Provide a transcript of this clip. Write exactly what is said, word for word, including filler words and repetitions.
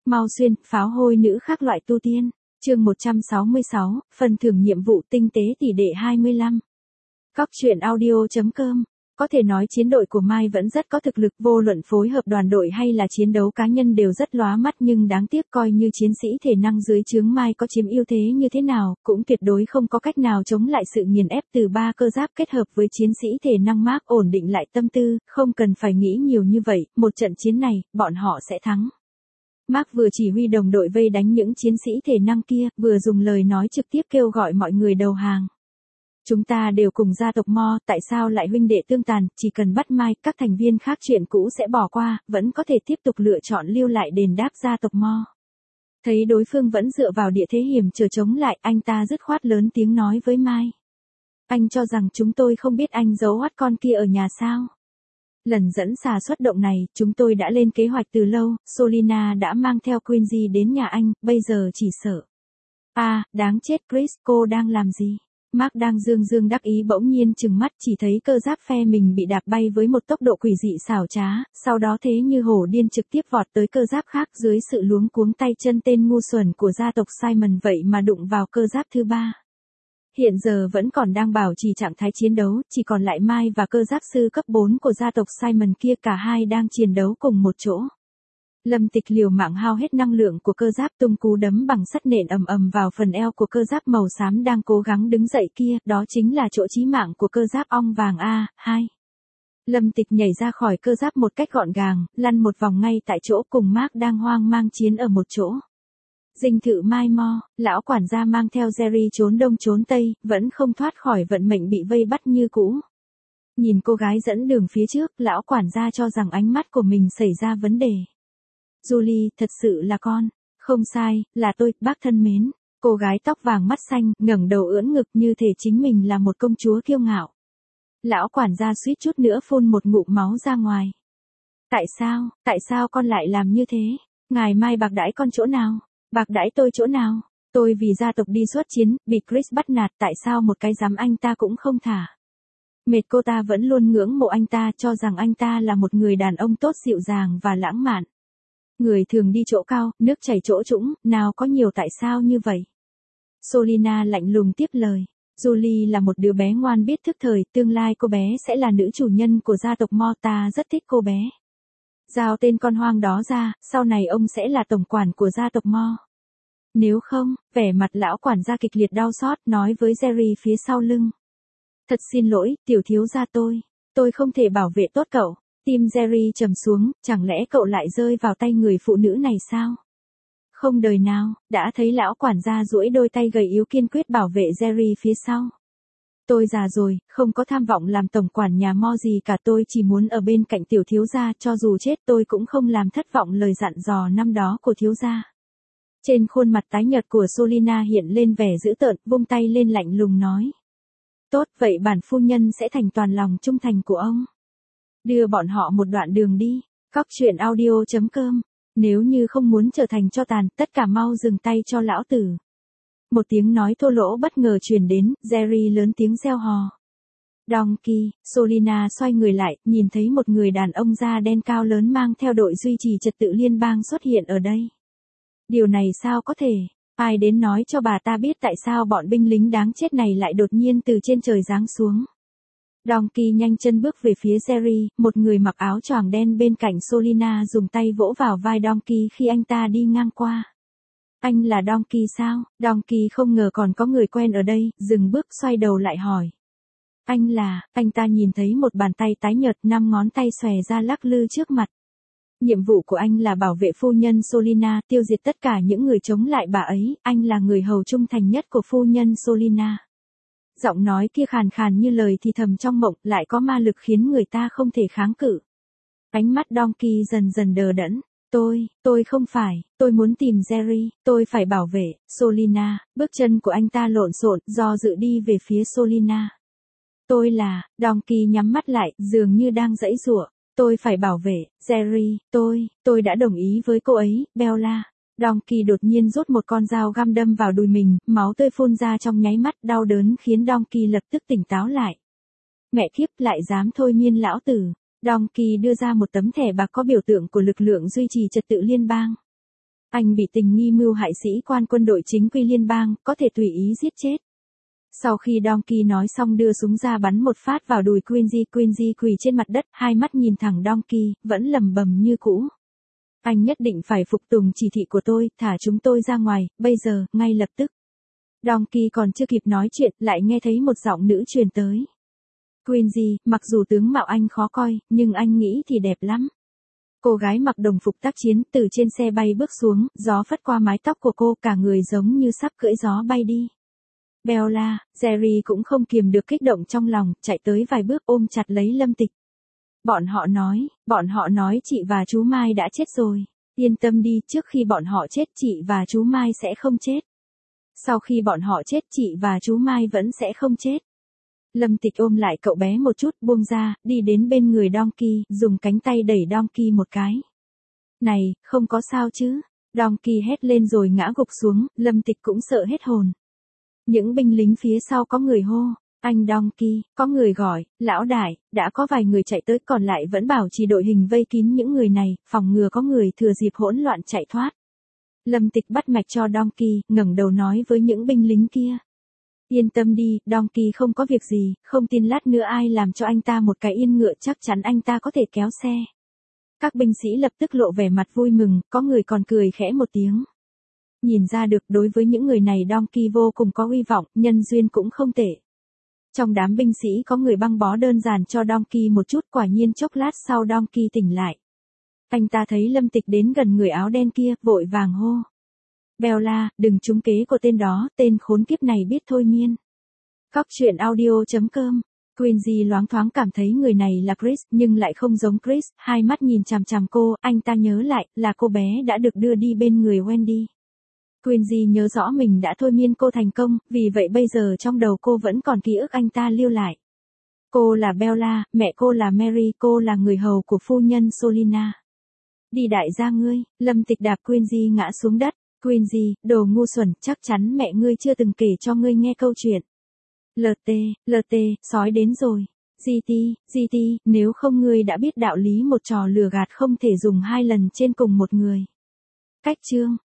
Mau xuyên, pháo hôi nữ khác loại tu tiên. Chương một trăm sáu mươi sáu, phần thưởng nhiệm vụ tinh tế tỷ đệ hai mươi lăm. Cóc truyện audio.com. Có thể nói chiến đội của Mai vẫn rất có thực lực, vô luận phối hợp đoàn đội hay là chiến đấu cá nhân đều rất lóa mắt, nhưng đáng tiếc coi như chiến sĩ thể năng dưới trướng Mai có chiếm ưu thế như thế nào, cũng tuyệt đối không có cách nào chống lại sự nghiền ép từ ba cơ giáp kết hợp với chiến sĩ thể năng. Mark ổn định lại tâm tư, không cần phải nghĩ nhiều như vậy, một trận chiến này, bọn họ sẽ thắng. Mark vừa chỉ huy đồng đội vây đánh những chiến sĩ thể năng kia, vừa dùng lời nói trực tiếp kêu gọi mọi người đầu hàng. Chúng ta đều cùng gia tộc Mo, tại sao lại huynh đệ tương tàn, chỉ cần bắt Mai, các thành viên khác chuyện cũ sẽ bỏ qua, vẫn có thể tiếp tục lựa chọn lưu lại đền đáp gia tộc Mo. Thấy đối phương vẫn dựa vào địa thế hiểm trở chống lại, anh ta dứt khoát lớn tiếng nói với Mai. Anh cho rằng chúng tôi không biết anh giấu oắt con kia ở nhà sao? Lần dẫn xà xuất động này, chúng tôi đã lên kế hoạch từ lâu, Solina đã mang theo Quincy đến nhà anh, bây giờ chỉ sợ. À, đáng chết Chris, cô đang làm gì? Mark đang dương dương đắc ý bỗng nhiên trừng mắt, chỉ thấy cơ giáp phe mình bị đạp bay với một tốc độ quỷ dị xảo trá, sau đó thế như hổ điên trực tiếp vọt tới cơ giáp khác. Dưới sự luống cuống tay chân tên ngu xuẩn của gia tộc Simon vậy mà đụng vào cơ giáp thứ ba. Hiện giờ vẫn còn đang bảo trì trạng thái chiến đấu, chỉ còn lại Mai và cơ giáp sư cấp bốn của gia tộc Simon kia, cả hai đang chiến đấu cùng một chỗ. Lâm Tịch liều mạng hao hết năng lượng của cơ giáp, tung cú đấm bằng sắt nện ầm ầm vào phần eo của cơ giáp màu xám đang cố gắng đứng dậy kia, đó chính là chỗ chí mạng của cơ giáp ong vàng A hai. Lâm Tịch nhảy ra khỏi cơ giáp một cách gọn gàng, lăn một vòng ngay tại chỗ, cùng Mark đang hoang mang chiến ở một chỗ. Dinh thự Mai Mo, lão quản gia mang theo Jerry trốn đông trốn tây, vẫn không thoát khỏi vận mệnh bị vây bắt như cũ. Nhìn cô gái dẫn đường phía trước, lão quản gia cho rằng ánh mắt của mình xảy ra vấn đề. Julie, thật sự là con. Không sai, là tôi, bác thân mến. Cô gái tóc vàng mắt xanh, ngẩng đầu ưỡn ngực như thể chính mình là một công chúa kiêu ngạo. Lão quản gia suýt chút nữa phun một ngụm máu ra ngoài. Tại sao, tại sao con lại làm như thế? Ngài Mai bạc đãi con chỗ nào? Bạc đãi tôi chỗ nào? Tôi vì gia tộc đi xuất chiến, bị Chris bắt nạt, tại sao một cái dám anh ta cũng không thả? Mệt cô ta vẫn luôn ngưỡng mộ anh ta, cho rằng anh ta là một người đàn ông tốt, dịu dàng và lãng mạn. Người thường đi chỗ cao, nước chảy chỗ trũng, nào có nhiều tại sao như vậy? Solina lạnh lùng tiếp lời. Julie là một đứa bé ngoan biết thức thời, tương lai cô bé sẽ là nữ chủ nhân của gia tộc Mo, ta rất thích cô bé. Giao tên con hoang đó ra, sau này ông sẽ là tổng quản của gia tộc Mo. Nếu không, vẻ mặt lão quản gia kịch liệt đau xót, nói với Jerry phía sau lưng. Thật xin lỗi, tiểu thiếu gia tôi, tôi không thể bảo vệ tốt cậu. Tim Jerry trầm xuống, chẳng lẽ cậu lại rơi vào tay người phụ nữ này sao? Không đời nào, đã thấy lão quản gia duỗi đôi tay gầy yếu kiên quyết bảo vệ Jerry phía sau. Tôi già rồi, không có tham vọng làm tổng quản nhà Mo gì cả, tôi chỉ muốn ở bên cạnh tiểu thiếu gia, cho dù chết tôi cũng không làm thất vọng lời dặn dò năm đó của thiếu gia. Trên khuôn mặt tái nhợt của Solina hiện lên vẻ dữ tợn, vung tay lên lạnh lùng nói. Tốt, vậy bản phu nhân sẽ thành toàn lòng trung thành của ông. Đưa bọn họ một đoạn đường đi. Cóc truyện audio.com. Nếu như không muốn trở thành tro tàn, tất cả mau dừng tay cho lão tử. Một tiếng nói thô lỗ bất ngờ truyền đến, Jerry lớn tiếng reo hò. Donkey, Solina xoay người lại, nhìn thấy một người đàn ông da đen cao lớn mang theo đội duy trì trật tự liên bang xuất hiện ở đây. Điều này sao có thể? Ai đến nói cho bà ta biết tại sao bọn binh lính đáng chết này lại đột nhiên từ trên trời giáng xuống? Donkey nhanh chân bước về phía Jerry, một người mặc áo choàng đen bên cạnh Solina dùng tay vỗ vào vai Donkey khi anh ta đi ngang qua. Anh là Donkey sao? Donkey không ngờ còn có người quen ở đây, dừng bước xoay đầu lại hỏi. Anh là, anh ta nhìn thấy một bàn tay tái nhợt, năm ngón tay xòe ra lắc lư trước mặt. Nhiệm vụ của anh là bảo vệ phu nhân Solina, tiêu diệt tất cả những người chống lại bà ấy, anh là người hầu trung thành nhất của phu nhân Solina. Giọng nói kia khàn khàn như lời thì thầm trong mộng, lại có ma lực khiến người ta không thể kháng cự. Ánh mắt Donkey dần dần đờ đẫn. Tôi, tôi không phải, tôi muốn tìm Jerry, tôi phải bảo vệ, Solina. Bước chân của anh ta lộn xộn, do dự đi về phía Solina. Tôi là, Donkey nhắm mắt lại, dường như đang giãy giụa. Tôi phải bảo vệ, Jerry, tôi, tôi đã đồng ý với cô ấy, Bella. Donkey đột nhiên rút một con dao găm đâm vào đùi mình, máu tươi phun ra trong nháy mắt, đau đớn khiến Donkey lập tức tỉnh táo lại. Mẹ kiếp, lại dám thôi miên lão tử. Donkey đưa ra một tấm thẻ bạc có biểu tượng của lực lượng duy trì trật tự liên bang. Anh bị tình nghi mưu hại sĩ quan quân đội chính quy liên bang, có thể tùy ý giết chết. Sau khi Donkey nói xong đưa súng ra bắn một phát vào đùi Quincy, Quincy quỳ trên mặt đất, hai mắt nhìn thẳng Donkey, vẫn lầm bầm như cũ. Anh nhất định phải phục tùng chỉ thị của tôi, thả chúng tôi ra ngoài, bây giờ, ngay lập tức. Donkey còn chưa kịp nói chuyện, lại nghe thấy một giọng nữ truyền tới. Quincy, mặc dù tướng mạo anh khó coi, nhưng anh nghĩ thì đẹp lắm. Cô gái mặc đồng phục tác chiến từ trên xe bay bước xuống, gió phất qua mái tóc của cô, cả người giống như sắp cưỡi gió bay đi. Bella, Jerry cũng không kiềm được kích động trong lòng, chạy tới vài bước ôm chặt lấy Lâm Tịch. Bọn họ nói, bọn họ nói chị và chú Mai đã chết rồi. Yên tâm đi, trước khi bọn họ chết chị và chú Mai sẽ không chết. Sau khi bọn họ chết chị và chú Mai vẫn sẽ không chết. Lâm Tịch ôm lại cậu bé một chút, buông ra, đi đến bên người Donkey, dùng cánh tay đẩy Donkey một cái. Này, không có sao chứ? Donkey hét lên rồi ngã gục xuống, Lâm Tịch cũng sợ hết hồn. Những binh lính phía sau có người hô, anh Donkey, có người gọi, lão đại, đã có vài người chạy tới, còn lại vẫn bảo trì đội hình vây kín những người này, phòng ngừa có người thừa dịp hỗn loạn chạy thoát. Lâm Tịch bắt mạch cho Donkey, ngẩng đầu nói với những binh lính kia. Yên tâm đi, Donkey không có việc gì, không tin lát nữa ai làm cho anh ta một cái yên ngựa chắc chắn anh ta có thể kéo xe. Các binh sĩ lập tức lộ vẻ mặt vui mừng, có người còn cười khẽ một tiếng. Nhìn ra được đối với những người này Donkey vô cùng có uy vọng, nhân duyên cũng không tệ. Trong đám binh sĩ có người băng bó đơn giản cho Donkey một chút, quả nhiên chốc lát sau Donkey tỉnh lại. Anh ta thấy Lâm Tịch đến gần người áo đen kia, vội vàng hô. Bella, đừng trúng kế của tên đó, tên khốn kiếp này biết thôi miên. Cóc truyện audio chấm com. Quincy loáng thoáng cảm thấy người này là Chris, nhưng lại không giống Chris, hai mắt nhìn chằm chằm cô, anh ta nhớ lại, là cô bé đã được đưa đi bên người Wendy. Quincy nhớ rõ mình đã thôi miên cô thành công, vì vậy bây giờ trong đầu cô vẫn còn ký ức anh ta lưu lại. Cô là Bella, mẹ cô là Mary, cô là người hầu của phu nhân Solina. Đi đại gia ngươi, Lâm Tịch đạp Quincy ngã xuống đất. Quincy, đồ ngu xuẩn, chắc chắn mẹ ngươi chưa từng kể cho ngươi nghe câu chuyện. lờ tê, lờ tê, sói đến rồi. giê tê, giê tê, nếu không ngươi đã biết đạo lý một trò lừa gạt không thể dùng hai lần trên cùng một người. Cách chương.